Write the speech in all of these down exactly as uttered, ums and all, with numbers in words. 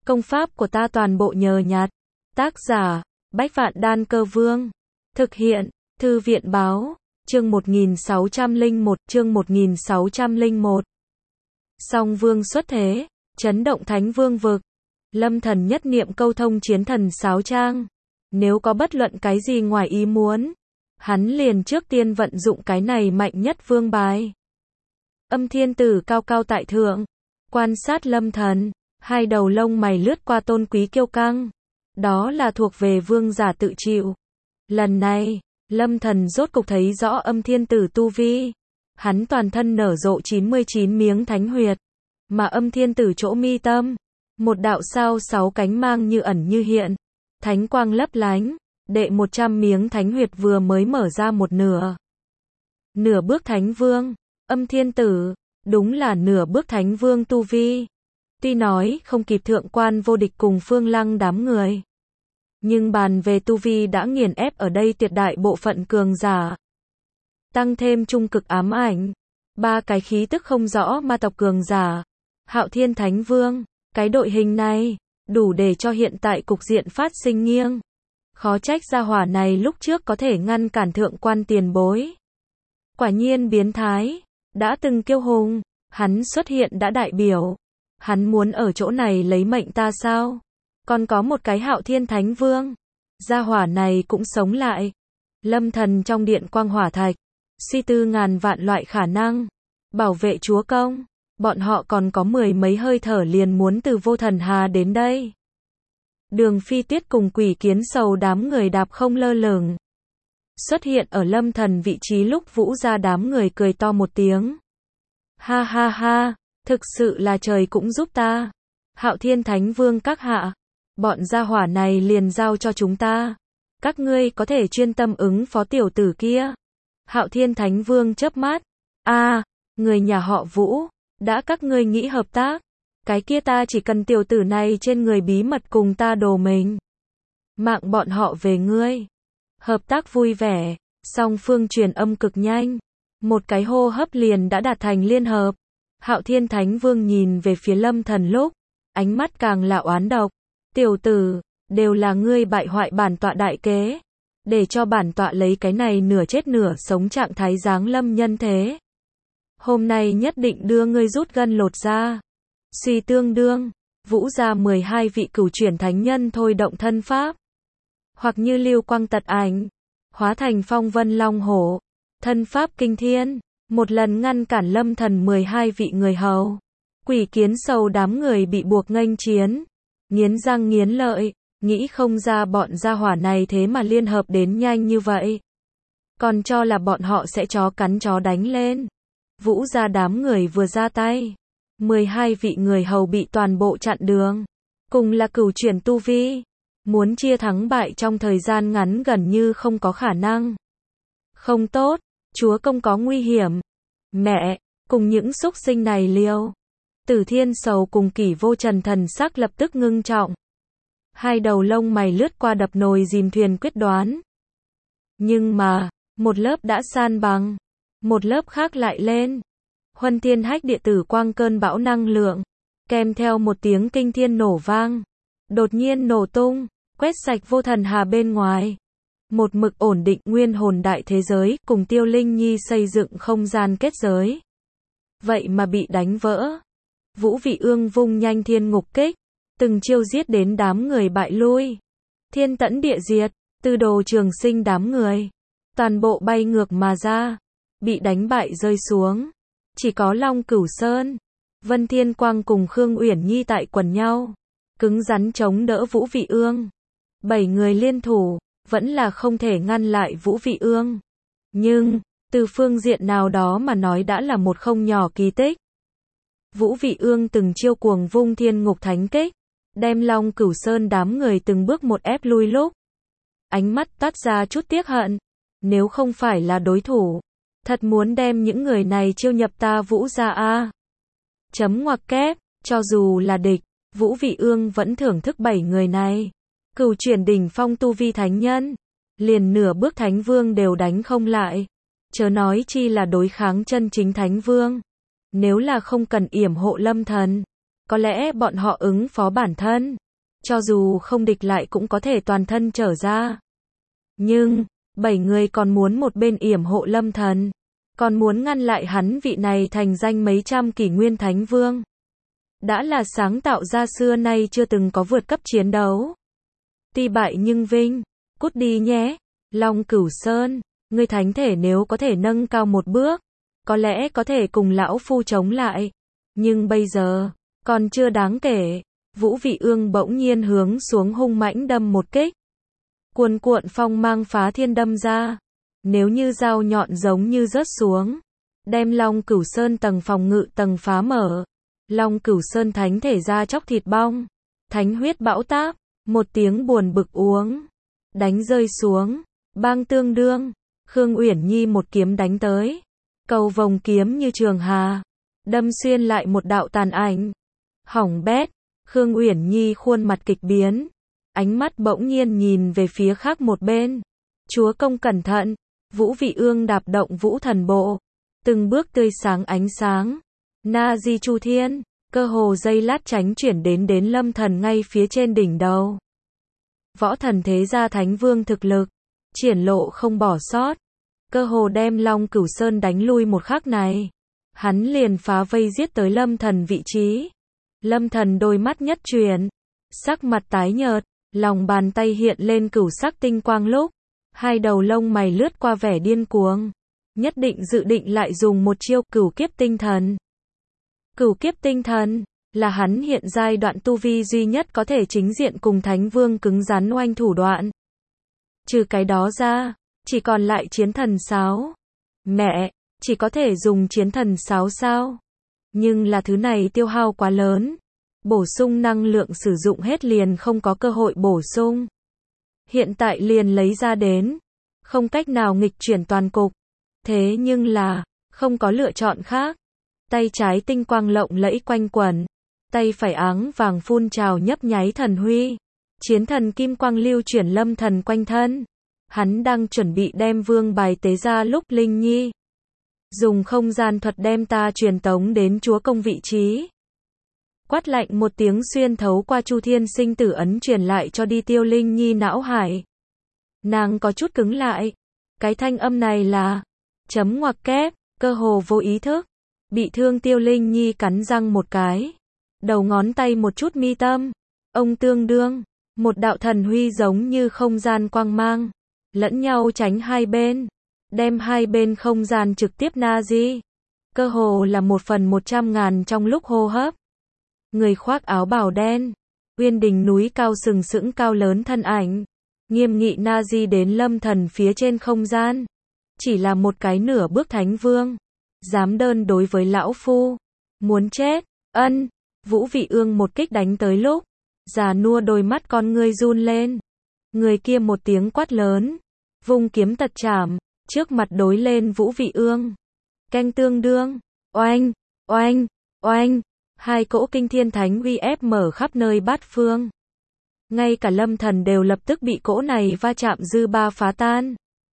Công pháp của ta toàn bộ nhờ nhặt. Tác giả, Bách Vạn Đan Cơ Vương. Thực hiện, Thư viện Báo, chương một nghìn sáu trăm lẻ một, chương một nghìn sáu trăm lẻ một. Song Vương xuất thế, chấn động Thánh Vương vực. Lâm Thần nhất niệm câu thông chiến thần sáo trang. Nếu có bất luận cái gì ngoài ý muốn, hắn liền trước tiên vận dụng cái này mạnh nhất vương bài. Âm Thiên Tử cao cao tại thượng, quan sát Lâm Thần, hai đầu lông mày lướt qua tôn quý kiêu căng. Đó là thuộc về vương giả tự chịu. Lần này, Lâm Thần rốt cục thấy rõ Âm Thiên Tử tu vi. Hắn toàn thân nở rộ chín mươi chín miếng thánh huyệt, mà Âm Thiên Tử chỗ mi tâm, một đạo sao sáu cánh mang như ẩn như hiện, thánh quang lấp lánh, đệ một trăm miếng thánh huyệt vừa mới mở ra một nửa. Nửa bước thánh vương, Âm Thiên Tử, đúng là nửa bước thánh vương tu vi. Tuy nói không kịp thượng quan vô địch cùng Phương Lăng đám người, nhưng bàn về tu vi đã nghiền ép ở đây tuyệt đại bộ phận cường giả. Tăng thêm trung cực ám ảnh, ba cái khí tức không rõ ma tộc cường giả, Hạo Thiên Thánh Vương, cái đội hình này, đủ để cho hiện tại cục diện phát sinh nghiêng. Khó trách gia hỏa này lúc trước có thể ngăn cản thượng quan tiền bối. Quả nhiên biến thái, đã từng kiêu hùng, hắn xuất hiện đã đại biểu. Hắn muốn ở chỗ này lấy mệnh ta sao? Còn có một cái Hạo Thiên Thánh Vương. Gia hỏa này cũng sống lại. Lâm Thần trong điện quang hỏa thạch, suy tư ngàn vạn loại khả năng. Bảo vệ chúa công, bọn họ còn có mười mấy hơi thở liền muốn từ Vô Thần Hà đến đây. Đường Phi Tuyết cùng Quỷ Kiến Sầu đám người đạp không lơ lửng. Xuất hiện ở Lâm Thần vị trí lúc Vũ ra đám người cười to một tiếng. Ha ha ha, thực sự là trời cũng giúp ta. Hạo Thiên Thánh Vương các hạ, bọn gia hỏa này liền giao cho chúng ta. Các ngươi có thể chuyên tâm ứng phó tiểu tử kia. Hạo Thiên Thánh Vương chớp mắt. A, à, người nhà họ Vũ, đã các ngươi nghĩ hợp tác, cái kia ta chỉ cần tiểu tử này trên người bí mật cùng ta đồ mình. Mạng bọn họ về ngươi. Hợp tác vui vẻ, song phương truyền âm cực nhanh. Một cái hô hấp liền đã đạt thành liên hợp. Hạo Thiên Thánh Vương nhìn về phía Lâm Thần lúc, ánh mắt càng là oán độc. Tiểu tử, đều là ngươi bại hoại bản tọa đại kế, để cho bản tọa lấy cái này nửa chết nửa sống trạng thái giáng lâm nhân thế. Hôm nay nhất định đưa ngươi rút gân lột da. Suy tương đương, Vũ ra mười hai vị cửu chuyển thánh nhân thôi động thân pháp, hoặc như lưu quang tật ảnh, hóa thành phong vân long hổ, thân pháp kinh thiên, một lần ngăn cản Lâm Thần mười hai vị người hầu. Quỷ Kiến Sầu đám người bị buộc nghênh chiến, nghiến răng nghiến lợi, nghĩ không ra bọn gia hỏa này thế mà liên hợp đến nhanh như vậy. Còn cho là bọn họ sẽ chó cắn chó đánh lên. Vũ ra đám người vừa ra tay, mười hai vị người hầu bị toàn bộ chặn đường. Cùng là cửu chuyển tu vi, muốn chia thắng bại trong thời gian ngắn gần như không có khả năng. Không tốt, chúa công có nguy hiểm. Mẹ, cùng những xúc sinh này liêu. Tử Thiên Sầu cùng Kỷ Vô Trần thần sắc lập tức ngưng trọng. Hai đầu lông mày lướt qua đập nồi dìm thuyền quyết đoán. Nhưng mà, một lớp đã san bằng, một lớp khác lại lên. Huân Thiên Hách địa tử quang cơn bão năng lượng, kèm theo một tiếng kinh thiên nổ vang, đột nhiên nổ tung, quét sạch Vô Thần Hà bên ngoài. Một mực ổn định nguyên hồn đại thế giới cùng Tiêu Linh Nhi xây dựng không gian kết giới. Vậy mà bị đánh vỡ. Vũ Vị Ương vung nhanh thiên ngục kích, từng chiêu giết đến đám người bại lui. Thiên tẫn địa diệt, Tư Đồ Trường Sinh đám người, toàn bộ bay ngược mà ra, bị đánh bại rơi xuống. Chỉ có Long Cửu Sơn, Vân Thiên Quang cùng Khương Uyển Nhi tại quần nhau, cứng rắn chống đỡ Vũ Vị Ương. Bảy người liên thủ, vẫn là không thể ngăn lại Vũ Vị Ương. Nhưng, từ phương diện nào đó mà nói đã là một không nhỏ kỳ tích. Vũ Vị Ương từng chiêu cuồng vung thiên ngục thánh kích, đem Long Cửu Sơn đám người từng bước một ép lui lúc. Ánh mắt toát ra chút tiếc hận. Nếu không phải là đối thủ, thật muốn đem những người này chiêu nhập ta Vũ ra a. Chấm ngoặc kép, cho dù là địch, Vũ Vị Ương vẫn thưởng thức bảy người này. Cửu chuyển đỉnh phong tu vi thánh nhân, liền nửa bước thánh vương đều đánh không lại. Chớ nói chi là đối kháng chân chính thánh vương. Nếu là không cần yểm hộ Lâm Thần, có lẽ bọn họ ứng phó bản thân, cho dù không địch lại cũng có thể toàn thân trở ra. Nhưng, bảy người còn muốn một bên yểm hộ Lâm Thần, còn muốn ngăn lại hắn vị này thành danh mấy trăm kỷ nguyên thánh vương. Đã là sáng tạo ra xưa nay chưa từng có vượt cấp chiến đấu. Tuy bại nhưng vinh, cút đi nhé, Long Cửu Sơn, ngươi thánh thể nếu có thể nâng cao một bước, có lẽ có thể cùng lão phu chống lại, nhưng bây giờ, còn chưa đáng kể. Vũ Vị Ương bỗng nhiên hướng xuống hung mãnh đâm một kích. Cuồn cuộn phong mang phá thiên đâm ra, nếu như dao nhọn giống như rớt xuống, đem Long Cửu Sơn tầng phòng ngự tầng phá mở. Long Cửu Sơn thánh thể ra chóc thịt bong, thánh huyết bão táp, một tiếng buồn bực uống, đánh rơi xuống, bang tương đương, Khương Uyển Nhi một kiếm đánh tới, cầu vồng kiếm như trường hà, đâm xuyên lại một đạo tàn ảnh. Hỏng bét, Khương Uyển Nhi khuôn mặt kịch biến, ánh mắt bỗng nhiên nhìn về phía khác một bên. Chúa công cẩn thận, Vũ Vị Ương đạp động Vũ Thần Bộ, từng bước tươi sáng ánh sáng. Na Di Chu Thiên, cơ hồ giây lát tránh chuyển đến đến Lâm Thần ngay phía trên đỉnh đầu. Võ thần thế gia thánh vương thực lực, triển lộ không bỏ sót, cơ hồ đem Long Cửu Sơn đánh lui một khắc này. Hắn liền phá vây giết tới Lâm Thần vị trí. Lâm Thần đôi mắt nhất chuyển, sắc mặt tái nhợt, lòng bàn tay hiện lên cửu sắc tinh quang lúc, hai đầu lông mày lướt qua vẻ điên cuồng, nhất định dự định lại dùng một chiêu cửu kiếp tinh thần. Cửu kiếp tinh thần là hắn hiện giai đoạn tu vi duy nhất có thể chính diện cùng Thánh Vương cứng rắn oanh thủ đoạn. Trừ cái đó ra, chỉ còn lại chiến thần sáo. Mẹ, chỉ có thể dùng chiến thần sáo sao? Nhưng là thứ này tiêu hao quá lớn, bổ sung năng lượng sử dụng hết liền không có cơ hội bổ sung. Hiện tại liền lấy ra đến, không cách nào nghịch chuyển toàn cục. Thế nhưng là, không có lựa chọn khác. Tay trái tinh quang lộng lẫy quanh quẩn, tay phải áng vàng phun trào nhấp nháy thần huy. Chiến thần kim quang lưu chuyển Lâm Thần quanh thân. Hắn đang chuẩn bị đem vương bài tế ra lúc Linh Nhi dùng không gian thuật đem ta truyền tống đến chúa công vị trí. Quát lạnh một tiếng xuyên thấu qua Chu Thiên sinh tử ấn truyền lại cho đi Tiêu Linh Nhi não hải. Nàng có chút cứng lại. Cái thanh âm này là chấm ngoặc kép, cơ hồ vô ý thức. Bị thương Tiêu Linh Nhi cắn răng một cái. Đầu ngón tay một chút mi tâm. Ông tương đương. Một đạo thần huy giống như không gian quang mang. Lẫn nhau tránh hai bên. Đem hai bên không gian trực tiếp na di. Cơ hồ là một phần một trăm ngàn trong lúc hô hấp. Người khoác áo bào đen. Uyên đỉnh núi cao sừng sững cao lớn thân ảnh. Nghiêm nghị na di đến Lâm Thần phía trên không gian. Chỉ là một cái nửa bước thánh vương. Dám đơn đối với lão phu. Muốn chết, ân. Vũ Vị Ương một kích đánh tới lúc. Già nua đôi mắt con ngươi run lên. Người kia một tiếng quát lớn. Vung kiếm tật chảm. Trước mặt đối lên Vũ Vị Ương. Canh tương đương. Oanh, oanh, oanh. Hai cỗ kinh thiên thánh uy ép mở khắp nơi bát phương. Ngay cả Lâm Thần đều lập tức bị cỗ này va chạm dư ba phá tan.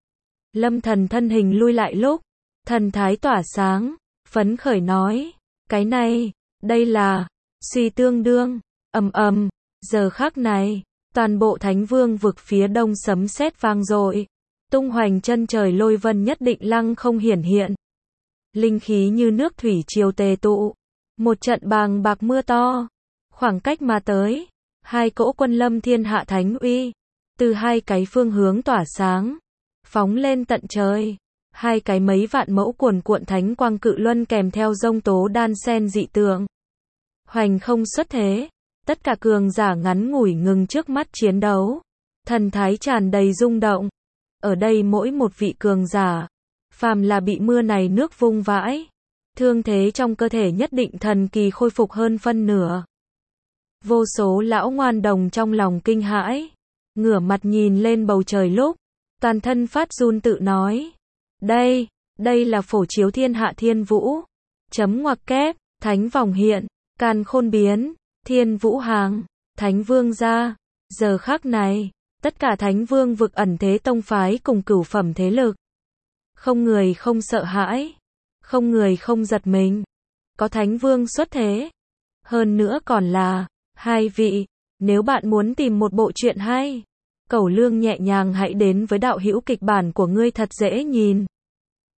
Lâm Thần thân hình lui lại lúc. Thần thái tỏa sáng. Phấn khởi nói. Cái này, đây là suy tương đương. Ầm ầm. Giờ khắc này, toàn bộ Thánh Vương vực phía đông sấm sét vang dội. Tung hoành chân trời lôi vân nhất định lăng không hiển hiện. Linh khí như nước thủy triều tề tụ. Một trận bàng bạc mưa to. Khoảng cách mà tới. Hai cỗ quân lâm thiên hạ thánh uy. Từ hai cái phương hướng tỏa sáng. Phóng lên tận trời. Hai cái mấy vạn mẫu cuồn cuộn thánh quang cự luân kèm theo dông tố đan sen dị tượng. Hoành không xuất thế. Tất cả cường giả ngắn ngủi ngừng trước mắt chiến đấu. Thần thái tràn đầy rung động. Ở đây mỗi một vị cường giả, phàm là bị mưa này nước vung vãi, thương thế trong cơ thể nhất định thần kỳ khôi phục hơn phân nửa. Vô số lão ngoan đồng trong lòng kinh hãi, ngửa mặt nhìn lên bầu trời lúc, toàn thân phát run tự nói. Đây, đây là phổ chiếu thiên hạ thiên vũ. Chấm ngoặc kép, thánh vòng hiện, càn khôn biến, thiên vũ hàng, thánh vương gia. Giờ khắc này, tất cả thánh vương vực ẩn thế tông phái cùng cửu phẩm thế lực. Không người không sợ hãi. Không người không giật mình. Có thánh vương xuất thế. Hơn nữa còn là, hai vị, nếu bạn muốn tìm một bộ truyện hay, cẩu lương nhẹ nhàng hãy đến với đạo hữu kịch bản của ngươi thật dễ nhìn.